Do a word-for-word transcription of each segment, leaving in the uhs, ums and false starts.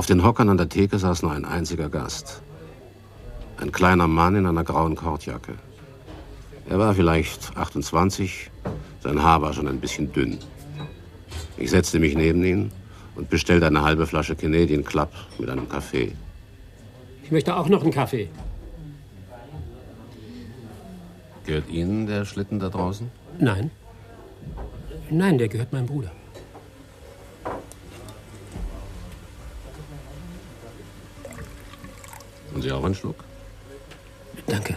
Auf den Hockern an der Theke saß nur ein einziger Gast. Ein kleiner Mann in einer grauen Kordjacke. Er war vielleicht achtundzwanzig, sein Haar war schon ein bisschen dünn. Ich setzte mich neben ihn und bestellte eine halbe Flasche Canadian Club mit einem Kaffee. Ich möchte auch noch einen Kaffee. Gehört Ihnen der Schlitten da draußen? Nein. Nein, der gehört meinem Bruder. Und Sie auch einen Schluck? Danke.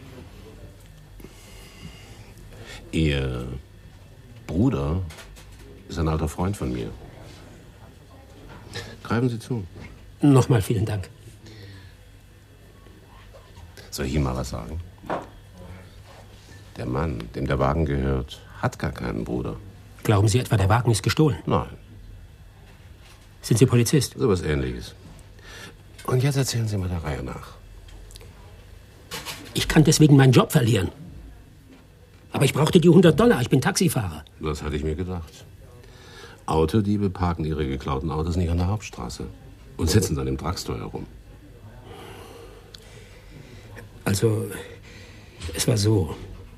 Ihr Bruder ist ein alter Freund von mir. Greifen Sie zu. Nochmal vielen Dank. Soll ich Ihnen mal was sagen? Der Mann, dem der Wagen gehört, hat gar keinen Bruder. Glauben Sie etwa, der Wagen ist gestohlen? Nein. Sind Sie Polizist? So was Ähnliches. Und jetzt erzählen Sie mal der Reihe nach. Ich kann deswegen meinen Job verlieren. Aber ich brauchte die hundert Dollar. Ich bin Taxifahrer. Das hatte ich mir gedacht. Autodiebe parken ihre geklauten Autos nicht an der Hauptstraße und sitzen dann im Drugstore herum. Also, es war so.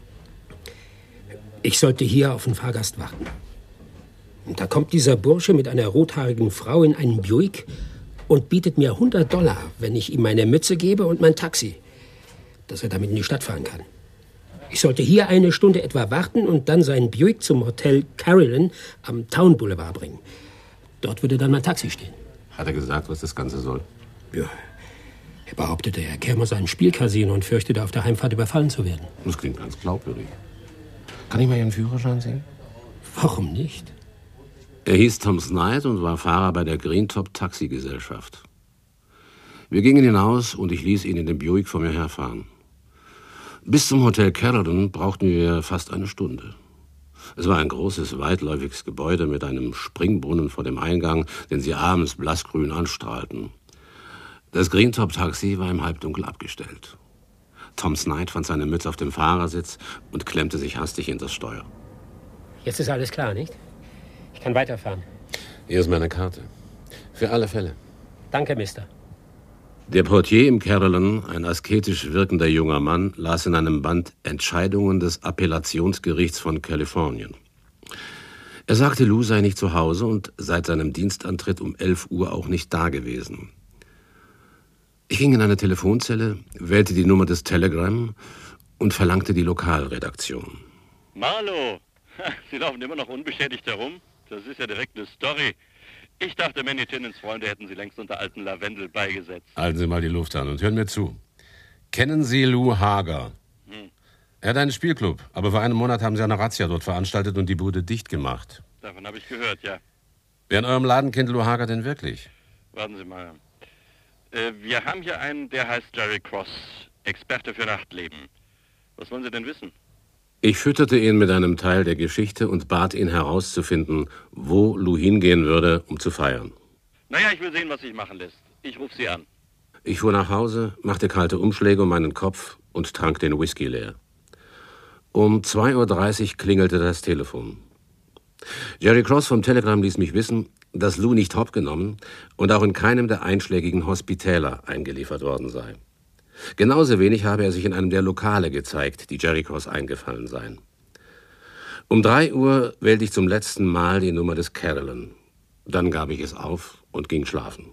Ich sollte hier auf einen Fahrgast warten. Und da kommt dieser Bursche mit einer rothaarigen Frau in einen Buick und bietet mir hundert Dollar, wenn ich ihm meine Mütze gebe und mein Taxi, dass er damit in die Stadt fahren kann. Ich sollte hier eine Stunde etwa warten und dann seinen Buick zum Hotel Carillon am Town Boulevard bringen. Dort würde dann mein Taxi stehen. Hat er gesagt, was das Ganze soll? Ja. Er behauptete, er käme aus einem Spielcasino und fürchtete, auf der Heimfahrt überfallen zu werden. Das klingt ganz glaubwürdig. Kann ich mal Ihren Führerschein sehen? Warum nicht? Er hieß Tom Snight und war Fahrer bei der Greentop Taxigesellschaft. Wir gingen hinaus und ich ließ ihn in den Buick vor mir herfahren. Bis zum Hotel Carillon brauchten wir fast eine Stunde. Es war ein großes, weitläufiges Gebäude mit einem Springbrunnen vor dem Eingang, den sie abends blassgrün anstrahlten. Das Greentop-Taxi war im Halbdunkel abgestellt. Tom Snight fand seine Mütze auf dem Fahrersitz und klemmte sich hastig hinter das Steuer. Jetzt ist alles klar, nicht? Ich kann weiterfahren. Hier ist meine Karte. Für alle Fälle. Danke, Mister. Der Portier im Carillon, ein asketisch wirkender junger Mann, las in einem Band Entscheidungen des Appellationsgerichts von Kalifornien. Er sagte, Lou sei nicht zu Hause und seit seinem Dienstantritt um elf Uhr auch nicht da gewesen. Ich ging in eine Telefonzelle, wählte die Nummer des Telegram und verlangte die Lokalredaktion. Marlow, Sie laufen immer noch unbeschädigt herum? Das ist ja direkt eine Story. Ich dachte, Manny Tinnens Freunde hätten Sie längst unter alten Lavendel beigesetzt. Halten Sie mal die Luft an und hören mir zu. Kennen Sie Lou Hager? Hm. Er hat einen Spielclub, aber vor einem Monat haben Sie eine Razzia dort veranstaltet und die Bude dicht gemacht. Davon habe ich gehört, ja. Wer in eurem Laden kennt Lou Hager denn wirklich? Warten Sie mal. Äh, wir haben hier einen, der heißt Jerry Cross, Experte für Nachtleben. Was wollen Sie denn wissen? Ich fütterte ihn mit einem Teil der Geschichte und bat ihn herauszufinden, wo Lou hingehen würde, um zu feiern. Naja, ich will sehen, was sich machen lässt. Ich rufe Sie an. Ich fuhr nach Hause, machte kalte Umschläge um meinen Kopf und trank den Whisky leer. Um zwei Uhr dreißig klingelte das Telefon. Jerry Cross vom Telegram ließ mich wissen, dass Lou nicht hopp genommen und auch in keinem der einschlägigen Hospitäler eingeliefert worden sei. Genauso wenig habe er sich in einem der Lokale gezeigt, die Jerry Cross eingefallen seien. Um drei Uhr wählte ich zum letzten Mal die Nummer des Carillon. Dann gab ich es auf und ging schlafen.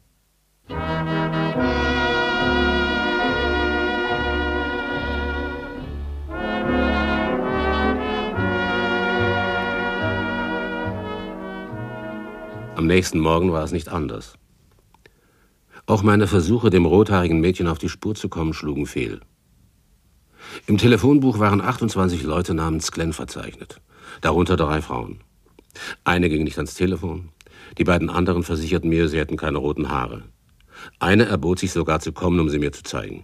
Am nächsten Morgen war es nicht anders. Auch meine Versuche, dem rothaarigen Mädchen auf die Spur zu kommen, schlugen fehl. Im Telefonbuch waren achtundzwanzig Leute namens Glenn verzeichnet, darunter drei Frauen. Eine ging nicht ans Telefon, die beiden anderen versicherten mir, sie hätten keine roten Haare. Eine erbot sich sogar zu kommen, um sie mir zu zeigen.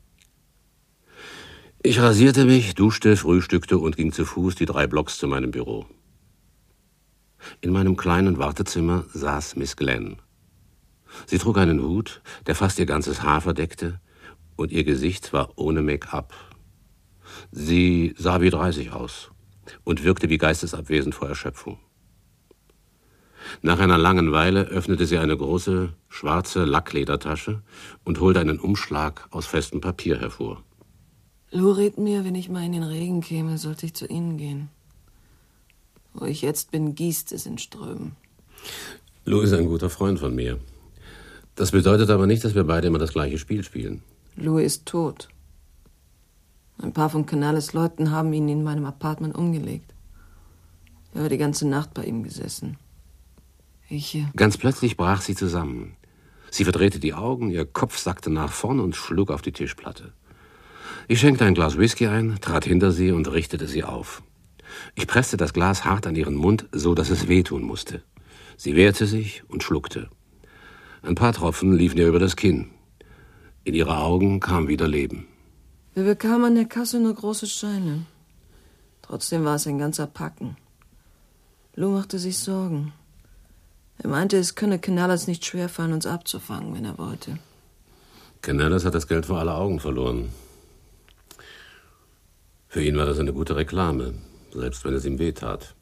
Ich rasierte mich, duschte, frühstückte und ging zu Fuß die drei Blocks zu meinem Büro. In meinem kleinen Wartezimmer saß Miss Glenn. Sie trug einen Hut, der fast ihr ganzes Haar verdeckte, und ihr Gesicht war ohne Make-up. Sie sah wie dreißig aus und wirkte wie geistesabwesend vor Erschöpfung. Nach einer langen Weile öffnete sie eine große, schwarze Lackledertasche und holte einen Umschlag aus festem Papier hervor. Lou rät mir, wenn ich mal in den Regen käme, sollte ich zu Ihnen gehen. Wo ich jetzt bin, gießt es in Strömen. Lou ist ein guter Freund von mir. Das bedeutet aber nicht, dass wir beide immer das gleiche Spiel spielen. Lou ist tot. Ein paar von Canales Leuten haben ihn in meinem Apartment umgelegt. Er war die ganze Nacht bei ihm gesessen. Ich... Äh Ganz plötzlich brach sie zusammen. Sie verdrehte die Augen, ihr Kopf sackte nach vorn und schlug auf die Tischplatte. Ich schenkte ein Glas Whisky ein, trat hinter sie und richtete sie auf. Ich presste das Glas hart an ihren Mund, so dass es wehtun musste. Sie wehrte sich und schluckte. Ein paar Tropfen liefen ihr über das Kinn. In ihre Augen kam wieder Leben. Wir bekamen an der Kasse nur große Scheine. Trotzdem war es ein ganzer Packen. Lou machte sich Sorgen. Er meinte, es könne Canales nicht schwerfallen, uns abzufangen, wenn er wollte. Canales hat das Geld vor aller Augen verloren. Für ihn war das eine gute Reklame, selbst wenn es ihm wehtat.